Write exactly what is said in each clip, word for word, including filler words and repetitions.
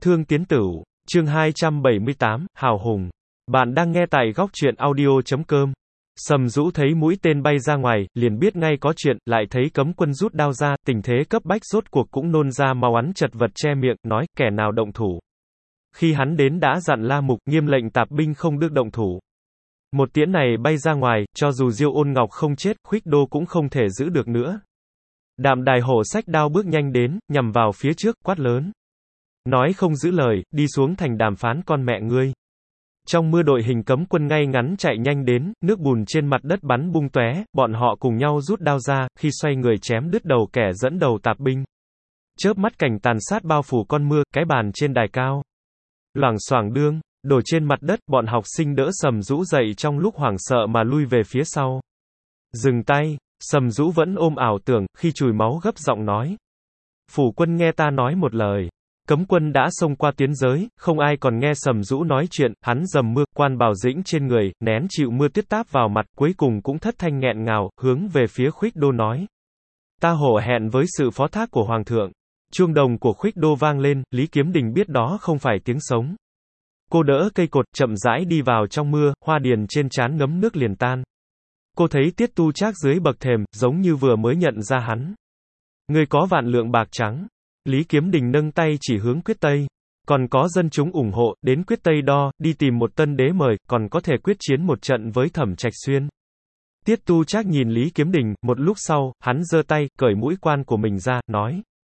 Thương Tiến Tửu, chương hai trăm bảy mươi tám, Hào Hùng. Bạn đang nghe tại góc truyện audio chấm com. Sầm Dũ thấy mũi tên bay ra ngoài, liền biết ngay có chuyện, lại thấy cấm quân rút đao ra, tình thế cấp bách rốt cuộc cũng nôn ra máu ắn chật vật che miệng, nói, kẻ nào động thủ. Khi hắn đến đã dặn La Mục, nghiêm lệnh tạp binh không được động thủ. Một tiễn này bay ra ngoài, cho dù Diêu Ôn Ngọc không chết, Khuých Đô cũng không thể giữ được nữa. Đạm Đài Hổ xách đao bước nhanh đến, nhằm vào phía trước, quát lớn. Nói không giữ lời, đi xuống thành đàm phán con mẹ ngươi. Trong mưa đội hình cấm quân ngay ngắn chạy nhanh đến, nước bùn trên mặt đất bắn bung tóe, bọn họ cùng nhau rút đao ra, khi xoay người chém đứt đầu kẻ dẫn đầu tạp binh. Chớp mắt cảnh tàn sát bao phủ con mưa, cái bàn trên đài cao. Loảng xoảng đương, đổ trên mặt đất, bọn học sinh đỡ Sầm Dũ dậy trong lúc hoảng sợ mà lui về phía sau. Dừng tay, Sầm Dũ vẫn ôm ảo tưởng, khi chùi máu gấp giọng nói. Phủ quân nghe ta nói một lời. Cấm quân đã xông qua tiến giới, không ai còn nghe Sầm Dũ nói chuyện, hắn dầm mưa, quan bào dĩnh trên người, nén chịu mưa tuyết táp vào mặt, cuối cùng cũng thất thanh nghẹn ngào, hướng về phía Khuých Đô nói. Ta hổ hẹn với sự phó thác của Hoàng thượng. Chuông đồng của Khuých Đô vang lên, Lý Kiếm Đình biết đó không phải tiếng sống. Cô đỡ cây cột, chậm rãi đi vào trong mưa, hoa điền trên trán ngấm nước liền tan. Cô thấy Tiết Tu Trác dưới bậc thềm, giống như vừa mới nhận ra hắn. Ngươi có vạn lượng bạc trắng. Lý Kiếm Đình nâng tay chỉ hướng Quyết Tây. Còn có dân chúng ủng hộ, đến Quyết Tây đo, đi tìm một tân đế mời, còn có thể quyết chiến một trận với Thẩm Trạch Xuyên. Tiết Tu Trác nhìn Lý Kiếm Đình, một lúc sau, hắn giơ tay, cởi mũi quan của mình ra, nói.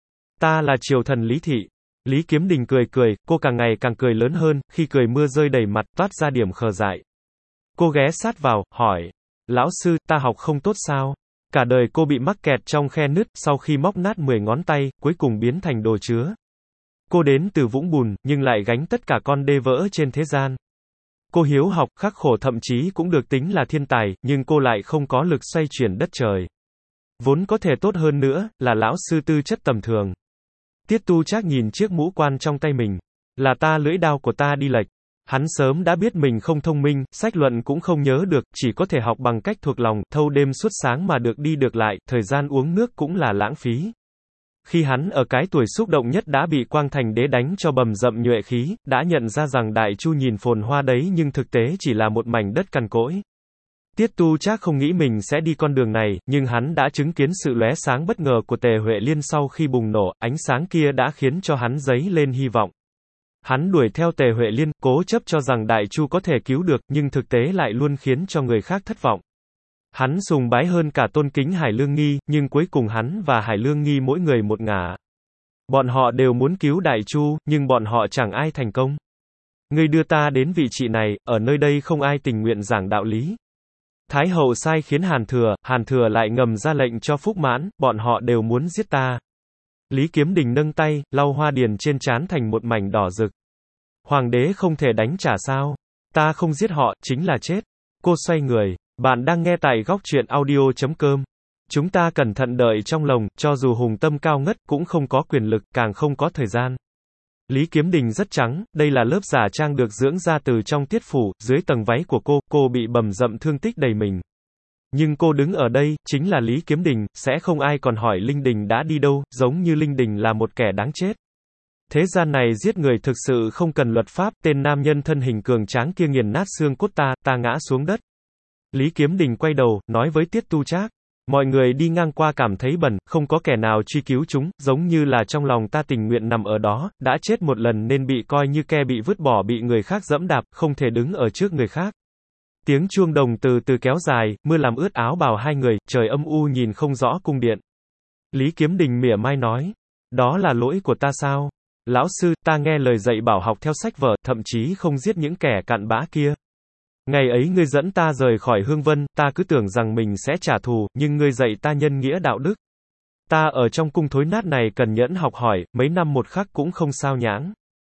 Ta là triều thần Lý Thị. Lý Kiếm Đình cười cười, cô càng ngày càng cười lớn hơn, khi cười mưa rơi đầy mặt, toát ra điểm khờ dại. Cô ghé sát vào, hỏi. Lão sư, ta học không tốt sao? Cả đời cô bị mắc kẹt trong khe nứt, sau khi móc nát mười ngón tay, cuối cùng biến thành đồ chứa. Cô đến từ vũng bùn, nhưng lại gánh tất cả con đê vỡ trên thế gian. Cô hiếu học, khắc khổ thậm chí cũng được tính là thiên tài, nhưng cô lại không có lực xoay chuyển đất trời. Vốn có thể tốt hơn nữa, là lão sư tư chất tầm thường. Tiết Tu Trác nhìn chiếc mũ quan trong tay mình. Là ta lưỡi đao của ta đi lệch. Hắn sớm đã biết mình không thông minh, sách luận cũng không nhớ được, chỉ có thể học bằng cách thuộc lòng, thâu đêm suốt sáng mà được đi được lại, thời gian uống nước cũng là lãng phí. Khi hắn ở cái tuổi xúc động nhất đã bị Quang Thành Đế đánh cho bầm dậm nhuệ khí, đã nhận ra rằng Đại Chu nhìn phồn hoa đấy nhưng thực tế chỉ là một mảnh đất cằn cỗi. Tiết Tu Trác không nghĩ mình sẽ đi con đường này, nhưng hắn đã chứng kiến sự lóe sáng bất ngờ của Tề Huệ Liên sau khi bùng nổ, ánh sáng kia đã khiến cho hắn dấy lên hy vọng. Hắn đuổi theo Tề Huệ Liên, cố chấp cho rằng Đại Chu có thể cứu được, nhưng thực tế lại luôn khiến cho người khác thất vọng. Hắn sùng bái hơn cả tôn kính Hải Lương Nghi, nhưng cuối cùng hắn và Hải Lương Nghi mỗi người một ngả. Bọn họ đều muốn cứu Đại Chu, nhưng bọn họ chẳng ai thành công. Ngươi đưa ta đến vị trí này, ở nơi đây không ai tình nguyện giảng đạo lý. Thái hậu sai khiến Hàn Thừa, Hàn Thừa lại ngầm ra lệnh cho Phúc Mãn, bọn họ đều muốn giết ta. Lý Kiếm Đình nâng tay, lau hoa điền trên trán thành một mảnh đỏ rực. Hoàng đế không thể đánh trả sao? Ta không giết họ, chính là chết. Cô xoay người. Bạn đang nghe tại góc truyện audio chấm com. Chúng ta cẩn thận đợi trong lòng, cho dù hùng tâm cao ngất, cũng không có quyền lực, càng không có thời gian. Lý Kiếm Đình rất trắng, đây là lớp giả trang được dưỡng ra từ trong tiết phủ, dưới tầng váy của cô, cô bị bầm dậm thương tích đầy mình. Nhưng cô đứng ở đây, chính là Lý Kiếm Đình, sẽ không ai còn hỏi Linh Đình đã đi đâu, giống như Linh Đình là một kẻ đáng chết. Thế gian này giết người thực sự không cần luật pháp, tên nam nhân thân hình cường tráng kia nghiền nát xương cốt ta, ta ngã xuống đất. Lý Kiếm Đình quay đầu, nói với Tiết Tu Trác. Mọi người đi ngang qua cảm thấy bẩn, không có kẻ nào truy cứu chúng, giống như là trong lòng ta tình nguyện nằm ở đó, đã chết một lần nên bị coi như ke bị vứt bỏ bị người khác dẫm đạp, không thể đứng ở trước người khác. Tiếng chuông đồng từ từ kéo dài, mưa làm ướt áo bào hai người, trời âm u nhìn không rõ cung điện. Lý Kiếm Đình mỉa mai nói. Đó là lỗi của ta sao? Lão sư, ta nghe lời dạy bảo học theo sách vở, thậm chí không giết những kẻ cặn bã kia. Ngày ấy ngươi dẫn ta rời khỏi Hương Vân, ta cứ tưởng rằng mình sẽ trả thù, nhưng ngươi dạy ta nhân nghĩa đạo đức. Ta ở trong cung thối nát này cần nhẫn học hỏi, mấy năm một khắc cũng không sao nhãng.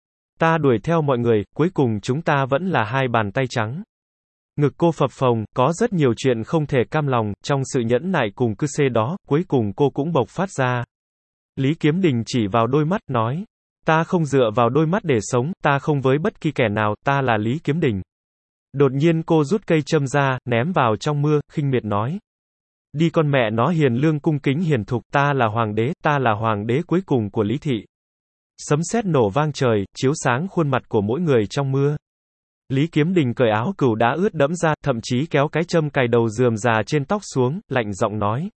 Ta đuổi theo mọi người, cuối cùng chúng ta vẫn là hai bàn tay trắng. Ngực cô phập phồng, có rất nhiều chuyện không thể cam lòng, trong sự nhẫn nại cùng cư xê đó, cuối cùng cô cũng bộc phát ra. Lý Kiếm Đình chỉ vào đôi mắt, nói. Ta không dựa vào đôi mắt để sống, ta không với bất kỳ kẻ nào, ta là Lý Kiếm Đình. Đột nhiên cô rút cây châm ra, ném vào trong mưa, khinh miệt nói. Đi con mẹ nó hiền lương cung kính hiền thục, ta là hoàng đế, ta là hoàng đế cuối cùng của Lý Thị. Sấm sét nổ vang trời, chiếu sáng khuôn mặt của mỗi người trong mưa. Lý Kiếm Đình cởi áo cừu đã ướt đẫm ra, thậm chí kéo cái châm cài đầu rườm rà trên tóc xuống, lạnh giọng nói.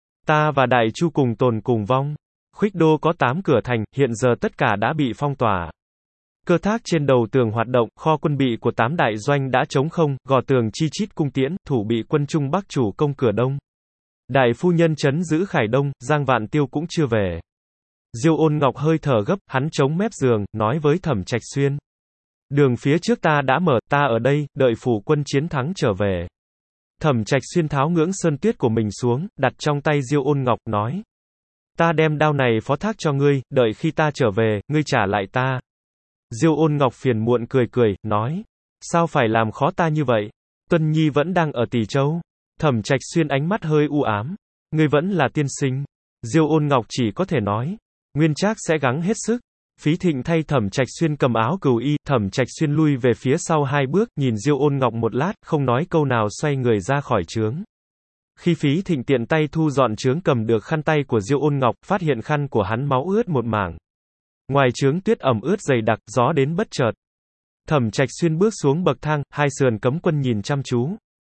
Ta và Đại Chu cùng tồn cùng vong. Khuếch Đô có tám cửa thành, hiện giờ tất cả đã bị phong tỏa. Cơ thác trên đầu tường hoạt động, kho quân bị của tám đại doanh đã trống không, gò tường chi chít cung tiễn, thủ bị quân Trung Bắc chủ công cửa đông. Đại phu nhân trấn giữ Khải Đông, Giang Vạn Tiêu cũng chưa về. Diêu Ôn Ngọc hơi thở gấp, hắn chống mép giường, nói với Thẩm Trạch Xuyên. Đường phía trước ta đã mở, ta ở đây, đợi phủ quân chiến thắng trở về. Thẩm Trạch Xuyên tháo ngưỡng sơn tuyết của mình xuống, đặt trong tay Diêu Ôn Ngọc, nói. Ta đem đao này phó thác cho ngươi, đợi khi ta trở về, ngươi trả lại ta. Diêu Ôn Ngọc phiền muộn cười cười, nói. Sao phải làm khó ta như vậy? Tuân Nhi vẫn đang ở Tỷ Châu. Thẩm Trạch Xuyên ánh mắt hơi u ám. Ngươi vẫn là tiên sinh. Diêu Ôn Ngọc chỉ có thể nói. Nguyên Trác sẽ gắng hết sức. Phí Thịnh thay Thẩm Trạch Xuyên cầm áo cừu y, Thẩm Trạch Xuyên lui về phía sau hai bước, nhìn Diêu Ôn Ngọc một lát, không nói câu nào xoay người ra khỏi trướng. Khi Phí Thịnh tiện tay thu dọn trướng cầm được khăn tay của Diêu Ôn Ngọc, phát hiện khăn của hắn máu ướt một mảng. Ngoài trướng tuyết ẩm ướt dày đặc, gió đến bất chợt. Thẩm Trạch Xuyên bước xuống bậc thang, hai sườn cấm quân nhìn chăm chú.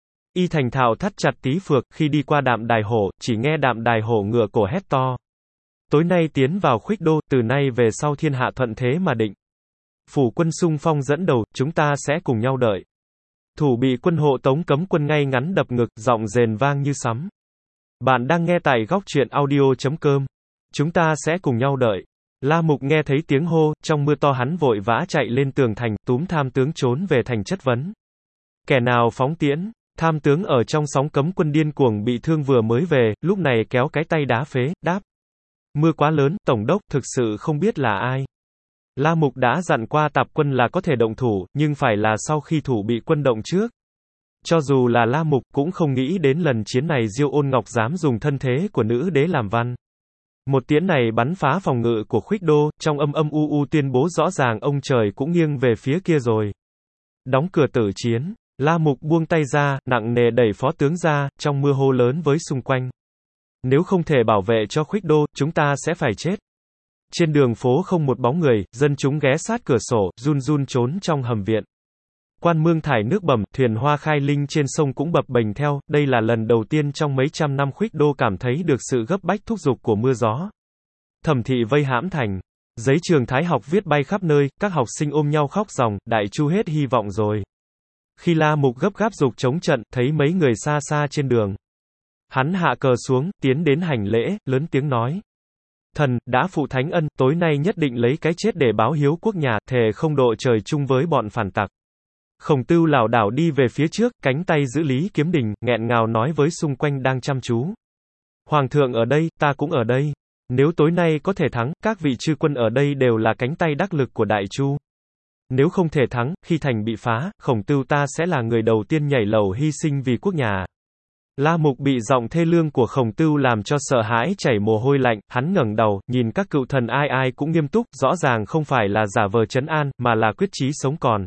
Y thành thạo thắt chặt tí phược, khi đi qua Đạm Đài Hổ, chỉ nghe Đạm Đài Hổ ngửa cổ hét to. Tối nay tiến vào Khuếch Đô, từ nay về sau thiên hạ thuận thế mà định. Phủ quân xung phong dẫn đầu, chúng ta sẽ cùng nhau đợi. Thủ bị quân hộ tống cấm quân ngay ngắn đập ngực, giọng rền vang như sấm. Bạn đang nghe tại góc truyện audio chấm com. Chúng ta sẽ cùng nhau đợi. La Mục nghe thấy tiếng hô, trong mưa to hắn vội vã chạy lên tường thành, túm tham tướng trốn về thành chất vấn. Kẻ nào phóng tiễn? Tham tướng ở trong sóng cấm quân điên cuồng bị thương vừa mới về, lúc này kéo cái tay đá phế, đáp. Mưa quá lớn, tổng đốc, thực sự không biết là ai. La Mục đã dặn qua tạp quân là có thể động thủ, nhưng phải là sau khi thủ bị quân động trước. Cho dù là La Mục cũng không nghĩ đến lần chiến này Diêu Ôn Ngọc dám dùng thân thế của nữ đế làm văn. Một tiễn này bắn phá phòng ngự của Khuếch Đô, trong âm âm u u tuyên bố rõ ràng ông trời cũng nghiêng về phía kia rồi. Đóng cửa tử chiến, La Mục buông tay ra, nặng nề đẩy phó tướng ra, trong mưa hô lớn với xung quanh. Nếu không thể bảo vệ cho Khuếch Đô, chúng ta sẽ phải chết. Trên đường phố không một bóng người, dân chúng ghé sát cửa sổ, run run trốn trong hầm viện. Quan Mương thải nước bầm, thuyền hoa khai linh trên sông cũng bập bềnh theo, đây là lần đầu tiên trong mấy trăm năm Khuếch Đô cảm thấy được sự gấp bách thúc giục của mưa gió. Thẩm thị vây hãm thành. Giấy trường thái học viết bay khắp nơi, các học sinh ôm nhau khóc ròng, Đại Chu hết hy vọng rồi. Khi La Mục gấp gáp giục chống trận, thấy mấy người xa xa trên đường. Hắn hạ cờ xuống, tiến đến hành lễ, lớn tiếng nói. Thần, đã phụ thánh ân, tối nay nhất định lấy cái chết để báo hiếu quốc nhà, thề không độ trời chung với bọn phản tặc. Khổng Tưu lảo đảo đi về phía trước, cánh tay giữ Lý Kiếm Đình, nghẹn ngào nói với xung quanh đang chăm chú. Hoàng thượng ở đây, ta cũng ở đây. Nếu tối nay có thể thắng, các vị chư quân ở đây đều là cánh tay đắc lực của Đại Chu. Nếu không thể thắng, khi thành bị phá, Khổng Tưu ta sẽ là người đầu tiên nhảy lầu hy sinh vì quốc nhà. La Mục bị giọng thê lương của Khổng Tưu làm cho sợ hãi chảy mồ hôi lạnh, hắn ngẩng đầu, nhìn các cựu thần ai ai cũng nghiêm túc, rõ ràng không phải là giả vờ trấn an, mà là quyết chí sống còn.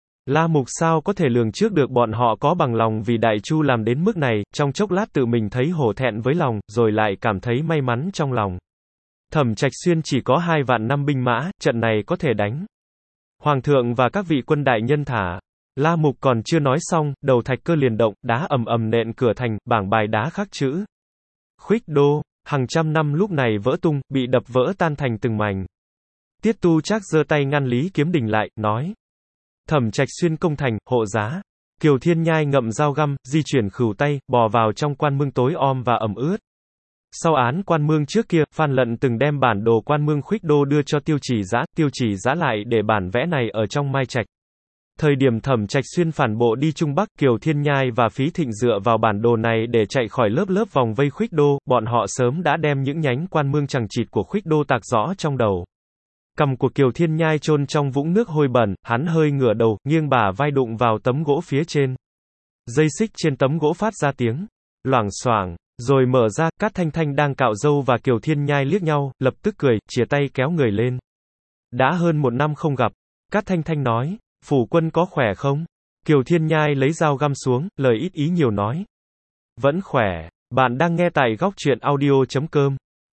La Mục sao có thể lường trước được bọn họ có bằng lòng vì Đại Chu làm đến mức này, trong chốc lát tự mình thấy hổ thẹn với lòng, rồi lại cảm thấy may mắn trong lòng. Thẩm Trạch Xuyên chỉ có hai vạn năm binh mã, trận này có thể đánh. Hoàng thượng và các vị quân đại nhân thả. La Mục còn chưa nói xong, đầu thạch cơ liền động, đá ầm ầm nện cửa thành, bảng bài đá khắc chữ. Khuếch Đô, hàng trăm năm lúc này vỡ tung, bị đập vỡ tan thành từng mảnh. Tiết Tu Trác giơ tay ngăn Lý Kiếm Đình lại, nói. Thẩm Trạch Xuyên công thành, hộ giá. Kiều Thiên Nhai ngậm dao găm, di chuyển khửu tay, bò vào trong quan mương tối om và ẩm ướt. Sau án quan mương trước kia, Phan Lận từng đem bản đồ quan mương Khuếch Đô đưa cho Tiêu Chỉ Dã, Tiêu Chỉ Dã lại để bản vẽ này ở trong Mai Trạch. Thời điểm Thẩm Trạch Xuyên phản bộ đi Trung Bắc, Kiều Thiên Nhai và Phí Thịnh dựa vào bản đồ này để chạy khỏi lớp lớp vòng vây Khuếch Đô, bọn họ sớm đã đem những nhánh quan mương chằng chịt của Khuếch Đô tạc rõ trong đầu. Cằm của Kiều Thiên Nhai chôn trong vũng nước hôi bẩn, hắn hơi ngửa đầu, nghiêng bả vai đụng vào tấm gỗ phía trên. Dây xích trên tấm gỗ phát ra tiếng loảng xoảng, rồi mở ra, Cát Thanh Thanh đang cạo râu và Kiều Thiên Nhai liếc nhau, lập tức cười, chìa tay kéo người lên. Đã hơn một năm không gặp. Cát Thanh Thanh nói, phủ quân có khỏe không? Kiều Thiên Nhai lấy dao găm xuống, lời ít ý nhiều nói. Vẫn khỏe. Bạn đang nghe tại góc truyện audio chấm com.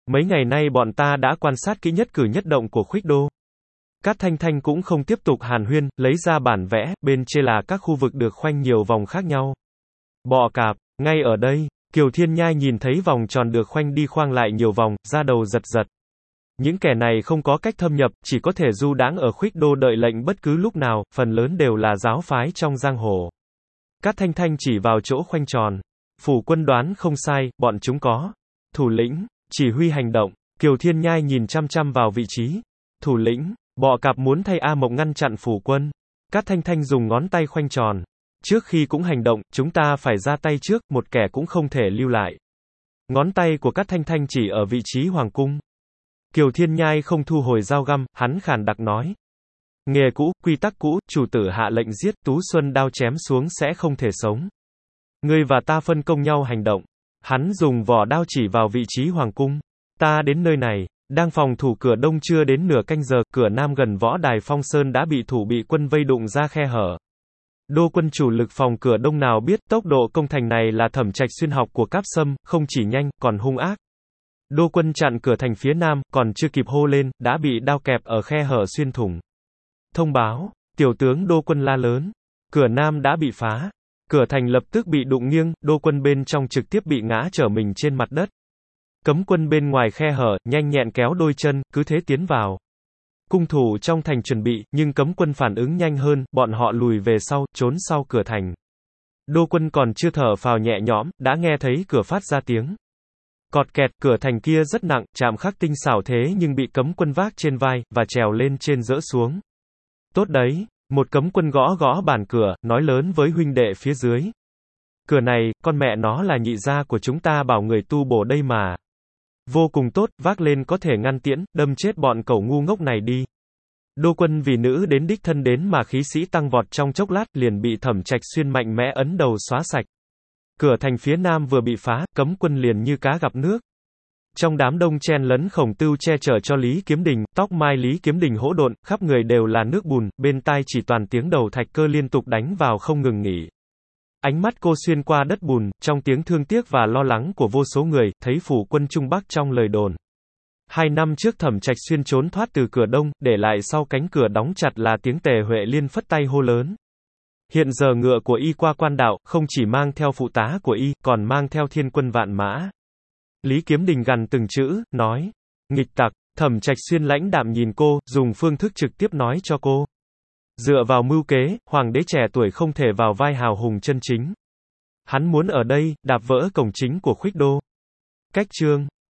Mấy ngày nay bọn ta đã quan sát kỹ nhất cử nhất động của Khuếch Đô. Cát Thanh Thanh cũng không tiếp tục hàn huyên, lấy ra bản vẽ, bên trên là các khu vực được khoanh nhiều vòng khác nhau. Bọ cạp, ngay ở đây, Kiều Thiên Nhai nhìn thấy vòng tròn được khoanh đi khoang lại nhiều vòng, da đầu giật giật. Những kẻ này không có cách thâm nhập, chỉ có thể du đãng ở Khuếch Đô đợi lệnh bất cứ lúc nào, phần lớn đều là giáo phái trong giang hồ. Cát Thanh Thanh chỉ vào chỗ khoanh tròn. Phủ quân đoán không sai, bọn chúng có thủ lĩnh, chỉ huy hành động. Kiều Thiên Nhai nhìn chăm chăm vào vị trí. Thủ lĩnh, bọ cạp muốn thay A Mộc ngăn chặn phủ quân. Cát Thanh Thanh dùng ngón tay khoanh tròn. Trước khi cũng hành động, chúng ta phải ra tay trước, một kẻ cũng không thể lưu lại. Ngón tay của Cát Thanh Thanh chỉ ở vị trí hoàng cung. Kiều Thiên Nhai không thu hồi dao găm, hắn khàn đặc nói. Nghề cũ, quy tắc cũ, chủ tử hạ lệnh giết, Tú Xuân đao chém xuống sẽ không thể sống. Ngươi và ta phân công nhau hành động. Hắn dùng vỏ đao chỉ vào vị trí hoàng cung. Ta đến nơi này, đang phòng thủ cửa đông chưa đến nửa canh giờ, cửa nam gần võ đài Phong Sơn đã bị thủ bị quân vây đụng ra khe hở. Đô quân chủ lực phòng cửa đông nào biết tốc độ công thành này là Thẩm Trạch Xuyên học của Cáp Sâm, không chỉ nhanh, còn hung ác. Đô quân chặn cửa thành phía nam, còn chưa kịp hô lên, đã bị đao kẹp ở khe hở xuyên thủng. Thông báo, tiểu tướng đô quân la lớn. Cửa nam đã bị phá. Cửa thành lập tức bị đụng nghiêng, đô quân bên trong trực tiếp bị ngã trở mình trên mặt đất. Cấm quân bên ngoài khe hở, nhanh nhẹn kéo đôi chân, cứ thế tiến vào. Cung thủ trong thành chuẩn bị, nhưng cấm quân phản ứng nhanh hơn, bọn họ lùi về sau, trốn sau cửa thành. Đô quân còn chưa thở phào nhẹ nhõm, đã nghe thấy cửa phát ra tiếng. Cọt kẹt, cửa thành kia rất nặng, chạm khắc tinh xảo thế nhưng bị cấm quân vác trên vai, và trèo lên trên dỡ xuống. Tốt đấy, một cấm quân gõ gõ bàn cửa, nói lớn với huynh đệ phía dưới. Cửa này, con mẹ nó là nhị gia của chúng ta bảo người tu bổ đây mà. Vô cùng tốt, vác lên có thể ngăn tiễn, đâm chết bọn cẩu ngu ngốc này đi. Đô quân vì nữ đến đích thân đến mà khí sĩ tăng vọt trong chốc lát, liền bị Thẩm Trạch Xuyên mạnh mẽ ấn đầu xóa sạch. Cửa thành phía nam vừa bị phá, cấm quân liền như cá gặp nước. Trong đám đông chen lấn Khổng Tưu che chở cho Lý Kiếm Đình, tóc mai Lý Kiếm Đình hỗn độn, khắp người đều là nước bùn, bên tai chỉ toàn tiếng đầu thạch cơ liên tục đánh vào không ngừng nghỉ. Ánh mắt cô xuyên qua đất bùn, trong tiếng thương tiếc và lo lắng của vô số người, thấy phủ quân Trung Bắc trong lời đồn. Hai năm trước Thẩm Trạch Xuyên trốn thoát từ cửa đông, để lại sau cánh cửa đóng chặt là tiếng Tề Huệ Liên phất tay hô lớn. Hiện giờ ngựa của y qua quan đạo, không chỉ mang theo phụ tá của y, còn mang theo thiên quân vạn mã. Lý Kiếm Đình gằn từng chữ, nói. Nghịch tặc, Thẩm Trạch Xuyên lãnh đạm nhìn cô, dùng phương thức trực tiếp nói cho cô. Dựa vào mưu kế, hoàng đế trẻ tuổi không thể vào vai hào hùng chân chính. Hắn muốn ở đây, đạp vỡ cổng chính của Khuếch Đô. Cách chương